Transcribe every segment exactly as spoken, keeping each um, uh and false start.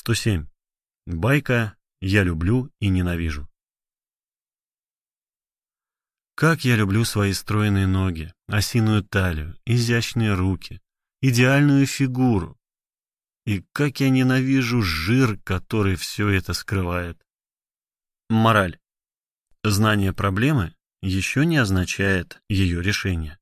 сто семь. Байка «Я люблю и ненавижу». Как я люблю свои стройные ноги, осиную талию, изящные руки, идеальную фигуру. И как я ненавижу жир, который все это скрывает. Мораль. Знание проблемы еще не означает ее решение.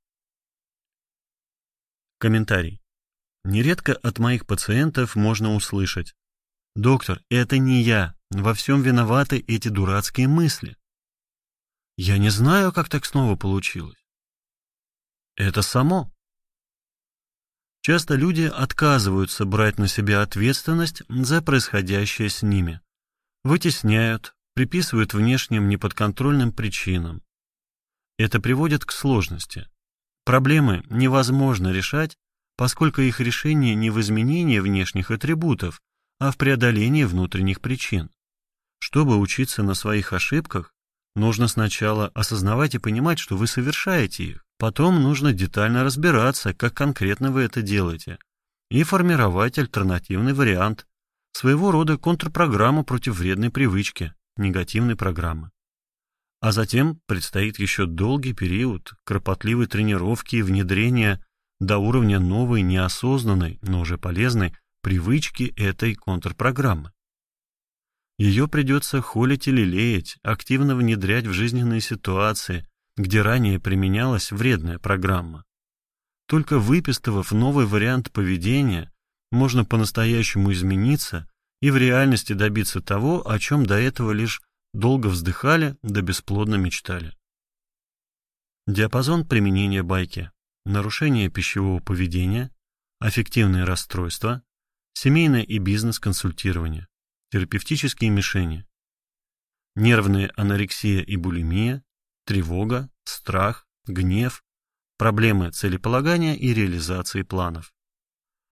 Комментарий. Нередко от моих пациентов можно услышать: «Доктор, это не я, во всем виноваты эти дурацкие мысли. Я не знаю, как так снова получилось. Это само». Часто люди отказываются брать на себя ответственность за происходящее с ними, вытесняют, приписывают внешним неподконтрольным причинам. Это приводит к сложности. Проблемы невозможно решать, поскольку их решение не в изменении внешних атрибутов, а в преодолении внутренних причин. Чтобы учиться на своих ошибках, нужно сначала осознавать и понимать, что вы совершаете их. Потом нужно детально разбираться, как конкретно вы это делаете, и формировать альтернативный вариант, своего рода контрпрограмму против вредной привычки, негативной программы. А затем предстоит еще долгий период кропотливой тренировки и внедрения до уровня новой, неосознанной, но уже полезной привычки этой контрпрограммы. Ее придется холить или лелеять, активно внедрять в жизненные ситуации, где ранее применялась вредная программа. Только выпистывав новый вариант поведения, можно по-настоящему измениться и в реальности добиться того, о чем до этого лишь долго вздыхали да бесплодно мечтали. Диапазон применения байки: нарушение пищевого поведения, аффективные расстройства, семейное и бизнес-консультирование, терапевтические мишени, нервная анорексия и булимия, тревога, страх, гнев, проблемы целеполагания и реализации планов.